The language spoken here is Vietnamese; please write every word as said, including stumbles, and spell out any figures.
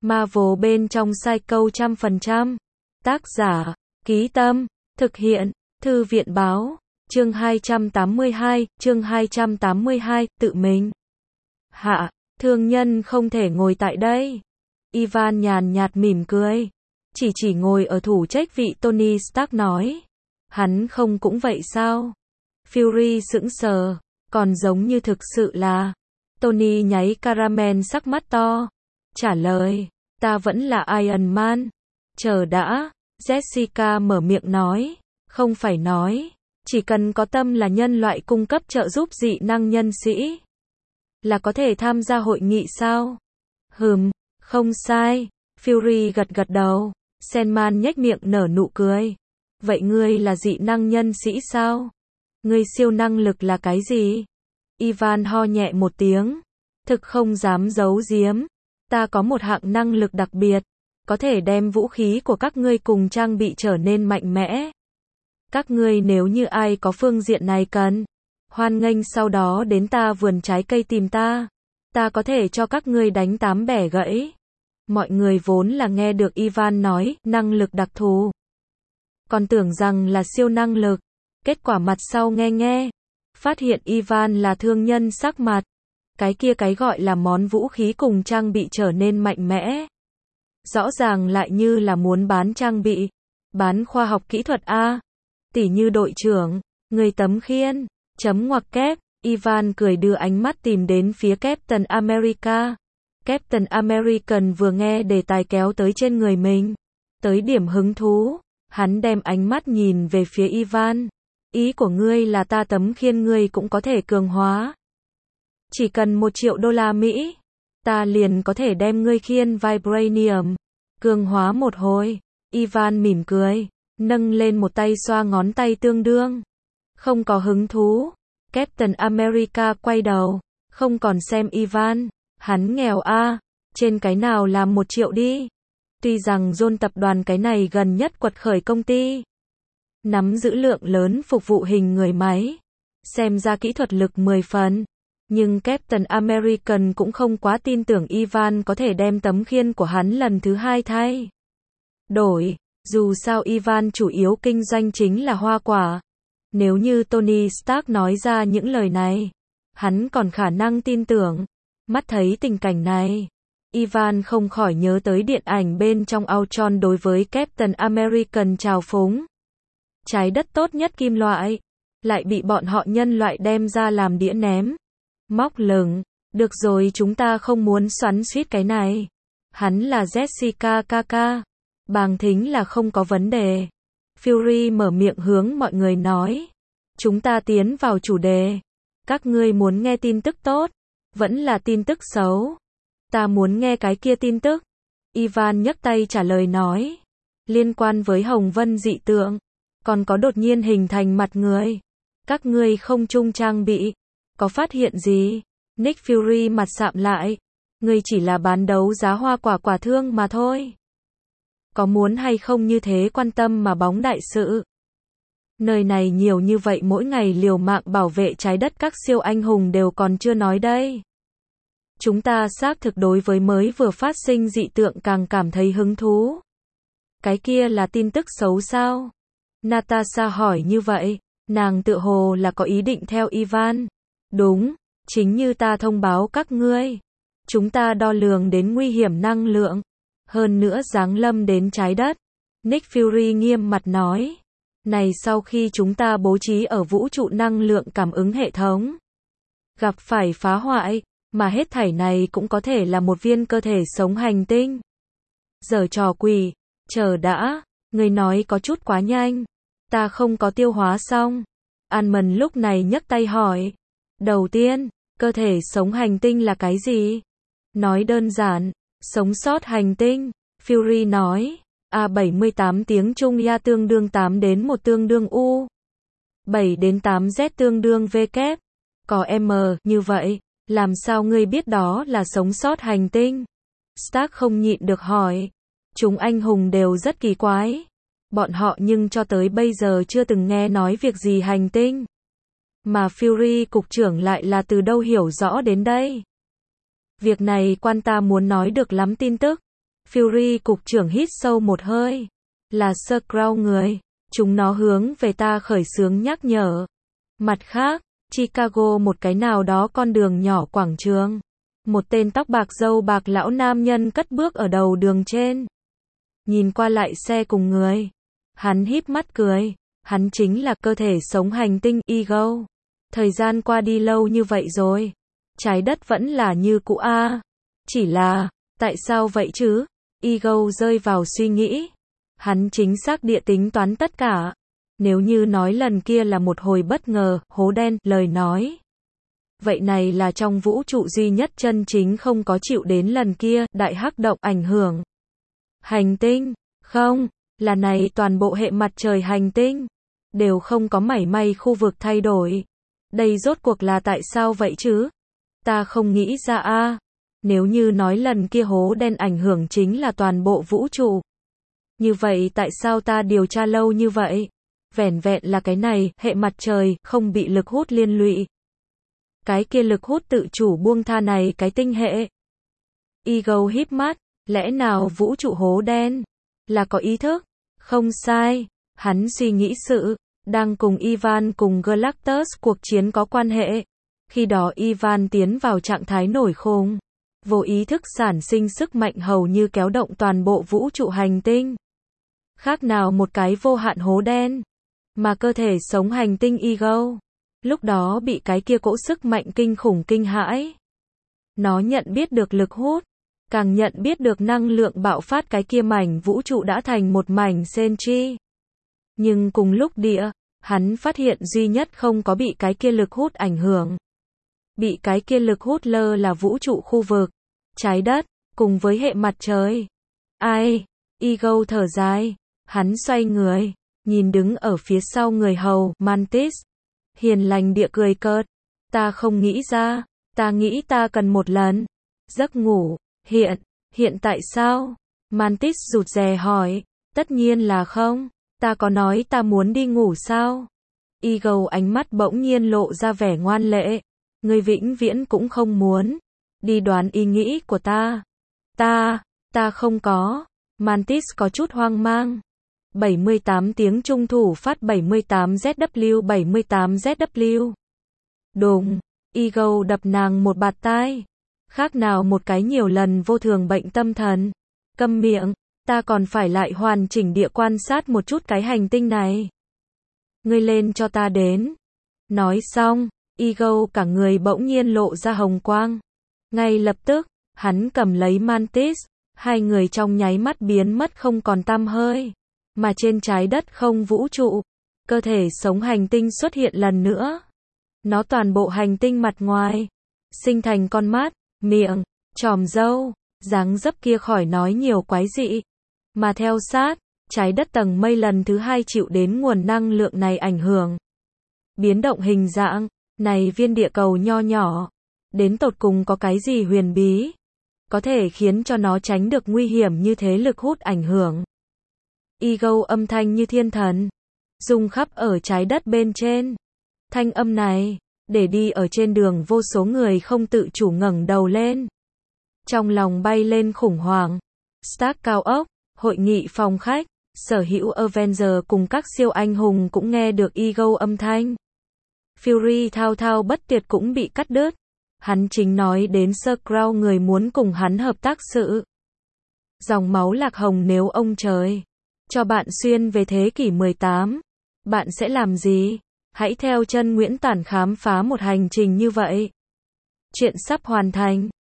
Marvel bên trong Psycho trăm phần trăm. Tác giả, Ký Tâm, thực hiện, Thư viện báo, chương hai trăm tám mươi hai, chương hai trăm tám mươi hai, tự mình. Hạ, thương nhân không thể ngồi tại đây. Ivan nhàn nhạt mỉm cười. Chỉ chỉ ngồi ở thủ trách vị Tony Stark nói. Hắn không cũng vậy sao? Fury sững sờ, còn giống như thực sự là. Tony nháy caramel sắc mắt to. Trả lời, ta vẫn là Iron Man. Chờ đã, Jessica mở miệng nói. Không phải nói, chỉ cần có tâm là nhân loại cung cấp trợ giúp dị năng nhân sĩ. Là có thể tham gia hội nghị sao? Hừm, không sai. Fury gật gật đầu. Sandman nhếch miệng nở nụ cười. Vậy ngươi là dị năng nhân sĩ sao? Ngươi siêu năng lực là cái gì? Ivan ho nhẹ một tiếng. Thực không dám giấu giếm. Ta có một hạng năng lực đặc biệt. Có thể đem vũ khí của các ngươi cùng trang bị trở nên mạnh mẽ. Các ngươi nếu như ai có phương diện này cần, hoan nghênh sau đó đến ta vườn trái cây tìm ta. Ta có thể cho các ngươi đánh tám bẻ gãy. Mọi người vốn là nghe được Ivan nói, năng lực đặc thù. Còn tưởng rằng là siêu năng lực. Kết quả mặt sau nghe nghe. Phát hiện Ivan là thương nhân sắc mặt. Cái kia cái gọi là món vũ khí cùng trang bị trở nên mạnh mẽ. Rõ ràng lại như là muốn bán trang bị. Bán khoa học kỹ thuật A. Tỉ như đội trưởng, người tấm khiên, chấm ngoặc kép. Ivan cười đưa ánh mắt tìm đến phía Captain America. Captain American vừa nghe đề tài kéo tới trên người mình. Tới điểm hứng thú, hắn đem ánh mắt nhìn về phía Ivan. Ý của ngươi là ta tấm khiên ngươi cũng có thể cường hóa. Chỉ cần một triệu đô la Mỹ, ta liền có thể đem ngươi khiên Vibranium, cường hóa một hồi. Ivan mỉm cười, nâng lên một tay xoa ngón tay tương đương. Không có hứng thú. Captain America quay đầu, không còn xem Ivan. Hắn nghèo a, trên cái nào làm một triệu đi. Tuy rằng John tập đoàn cái này gần nhất quật khởi công ty, nắm giữ lượng lớn phục vụ hình người máy, xem ra kỹ thuật lực mười phần. Nhưng Captain American cũng không quá tin tưởng Ivan có thể đem tấm khiên của hắn lần thứ hai thay đổi. Dù sao Ivan chủ yếu kinh doanh chính là hoa quả. Nếu như Tony Stark nói ra những lời này, hắn còn khả năng tin tưởng. Mắt thấy tình cảnh này, Ivan không khỏi nhớ tới điện ảnh bên trong Ultron đối với Captain American trào phúng. Trái đất tốt nhất kim loại, lại bị bọn họ nhân loại đem ra làm đĩa ném. Móc lửng, được rồi chúng ta không muốn xoắn xuýt cái này. Hắn là Jessica Kaka. Bàng thính là không có vấn đề. Fury mở miệng hướng mọi người nói. Chúng ta tiến vào chủ đề. Các ngươi muốn nghe tin tức tốt, vẫn là tin tức xấu? Ta muốn nghe cái kia tin tức. Ivan nhấc tay trả lời nói. Liên quan với Hồng Vân dị tượng, còn có đột nhiên hình thành mặt người. Các ngươi không chung trang bị, có phát hiện gì? Nick Fury mặt sạm lại. Ngươi chỉ là bán đấu giá hoa quả quả thương mà thôi. Có muốn hay không như thế quan tâm mà bóng đại sự? Nơi này nhiều như vậy mỗi ngày liều mạng bảo vệ trái đất các siêu anh hùng đều còn chưa nói đây. Chúng ta xác thực đối với mới vừa phát sinh dị tượng càng cảm thấy hứng thú. Cái kia là tin tức xấu sao? Natasha hỏi như vậy, nàng tự hồ là có ý định theo Ivan. Đúng, chính như ta thông báo các ngươi. Chúng ta đo lường đến nguy hiểm năng lượng. Hơn nữa giáng lâm đến trái đất. Nick Fury nghiêm mặt nói. Này sau khi chúng ta bố trí ở vũ trụ năng lượng cảm ứng hệ thống, gặp phải phá hoại, mà hết thảy này cũng có thể là một viên cơ thể sống hành tinh. Giở trò quỷ, chờ đã, người nói có chút quá nhanh. Ta không có tiêu hóa xong. An-mần lúc này nhấc tay hỏi. Đầu tiên, cơ thể sống hành tinh là cái gì? Nói đơn giản, sống sót hành tinh. Fury nói. A bảy mươi tám tiếng Trung Ya tương đương tám đến một tương đương U. bảy đến tám Z tương đương V kép. Có M, như vậy, làm sao ngươi biết đó là sống sót hành tinh? Stark không nhịn được hỏi. Chúng anh hùng đều rất kỳ quái. Bọn họ nhưng cho tới bây giờ chưa từng nghe nói việc gì hành tinh. Mà Fury cục trưởng lại là từ đâu hiểu rõ đến đây? Việc này quan ta muốn nói được lắm tin tức. Fury cục trưởng hít sâu một hơi. Là Skrull người. Chúng nó hướng về ta khởi xướng nhắc nhở. Mặt khác, Chicago một cái nào đó con đường nhỏ quảng trường. Một tên tóc bạc râu bạc lão nam nhân cất bước ở đầu đường trên. Nhìn qua lại xe cùng người. Hắn híp mắt cười. Hắn chính là cơ thể sống hành tinh Ego. Thời gian qua đi lâu như vậy rồi. Trái đất vẫn là như cũ a. Chỉ là, tại sao vậy chứ? Ego rơi vào suy nghĩ. Hắn chính xác địa tính toán tất cả. Nếu như nói lần kia là một hồi bất ngờ, hố đen, lời nói. Vậy này là trong vũ trụ duy nhất chân chính không có chịu đến lần kia, đại hắc động ảnh hưởng. Hành tinh, không, là này toàn bộ hệ mặt trời hành tinh. Đều không có mảy may khu vực thay đổi. Đây rốt cuộc là tại sao vậy chứ? Ta không nghĩ ra a. Nếu như nói lần kia hố đen ảnh hưởng chính là toàn bộ vũ trụ. Như vậy tại sao ta điều tra lâu như vậy? Vẻn vẹn là cái này, hệ mặt trời, không bị lực hút liên lụy. Cái kia lực hút tự chủ buông tha này cái tinh hệ. Ego híp mắt, lẽ nào vũ trụ hố đen? Là có ý thức? Không sai, hắn suy nghĩ sự, đang cùng Ivan cùng Galactus cuộc chiến có quan hệ. Khi đó Ivan tiến vào trạng thái nổi khùng. Vô ý thức sản sinh sức mạnh hầu như kéo động toàn bộ vũ trụ hành tinh. Khác nào một cái vô hạn hố đen. Mà cơ thể sống hành tinh Ego. Lúc đó bị cái kia cỗ sức mạnh kinh khủng kinh hãi. Nó nhận biết được lực hút. Càng nhận biết được năng lượng bạo phát cái kia mảnh vũ trụ đã thành một mảnh Senchi. Nhưng cùng lúc địa, hắn phát hiện duy nhất không có bị cái kia lực hút ảnh hưởng. Bị cái kia lực hút lơ là vũ trụ khu vực, trái đất, cùng với hệ mặt trời. Ai? Ego thở dài, hắn xoay người, nhìn đứng ở phía sau người hầu, Mantis. Hiền lành địa cười cợt. Ta không nghĩ ra, ta nghĩ ta cần một lần. Giấc ngủ, hiện, hiện tại sao? Mantis rụt rè hỏi, tất nhiên là không. Ta có nói ta muốn đi ngủ sao? Ego ánh mắt bỗng nhiên lộ ra vẻ ngoan lệ. Ngươi vĩnh viễn cũng không muốn đi đoán ý nghĩ của ta. Ta, ta không có. Mantis có chút hoang mang. bảy mươi tám tiếng trung thủ phát bảy mươi tám Z W bảy mươi tám Z W. Đùng, Ego đập nàng một bạt tai. Khác nào một cái nhiều lần vô thường bệnh tâm thần. Câm miệng, ta còn phải lại hoàn chỉnh địa quan sát một chút cái hành tinh này. Ngươi lên cho ta đến. Nói xong, Ego cả người bỗng nhiên lộ ra hồng quang. Ngay lập tức, hắn cầm lấy Mantis, hai người trong nháy mắt biến mất không còn tăm hơi. Mà trên trái đất không vũ trụ, cơ thể sống hành tinh xuất hiện lần nữa. Nó toàn bộ hành tinh mặt ngoài, sinh thành con mắt, miệng, chòm râu, dáng dấp kia khỏi nói nhiều quái dị. Mà theo sát, trái đất tầng mây lần thứ hai chịu đến nguồn năng lượng này ảnh hưởng. Biến động hình dạng, này viên địa cầu nho nhỏ, đến tột cùng có cái gì huyền bí, có thể khiến cho nó tránh được nguy hiểm như thế lực hút ảnh hưởng. Ego âm thanh như thiên thần, rung khắp ở trái đất bên trên. Thanh âm này, để đi ở trên đường vô số người không tự chủ ngẩng đầu lên. Trong lòng bay lên khủng hoảng. Stark cao ốc, hội nghị phòng khách, sở hữu Avenger cùng các siêu anh hùng cũng nghe được Ego âm thanh. Fury thao thao bất tuyệt cũng bị cắt đứt. Hắn chính nói đến Skrull người muốn cùng hắn hợp tác sự. Dòng máu lạc hồng nếu ông trời cho bạn xuyên về thế kỷ mười tám, bạn sẽ làm gì? Hãy theo chân Nguyễn Tản khám phá một hành trình như vậy. Chuyện sắp hoàn thành.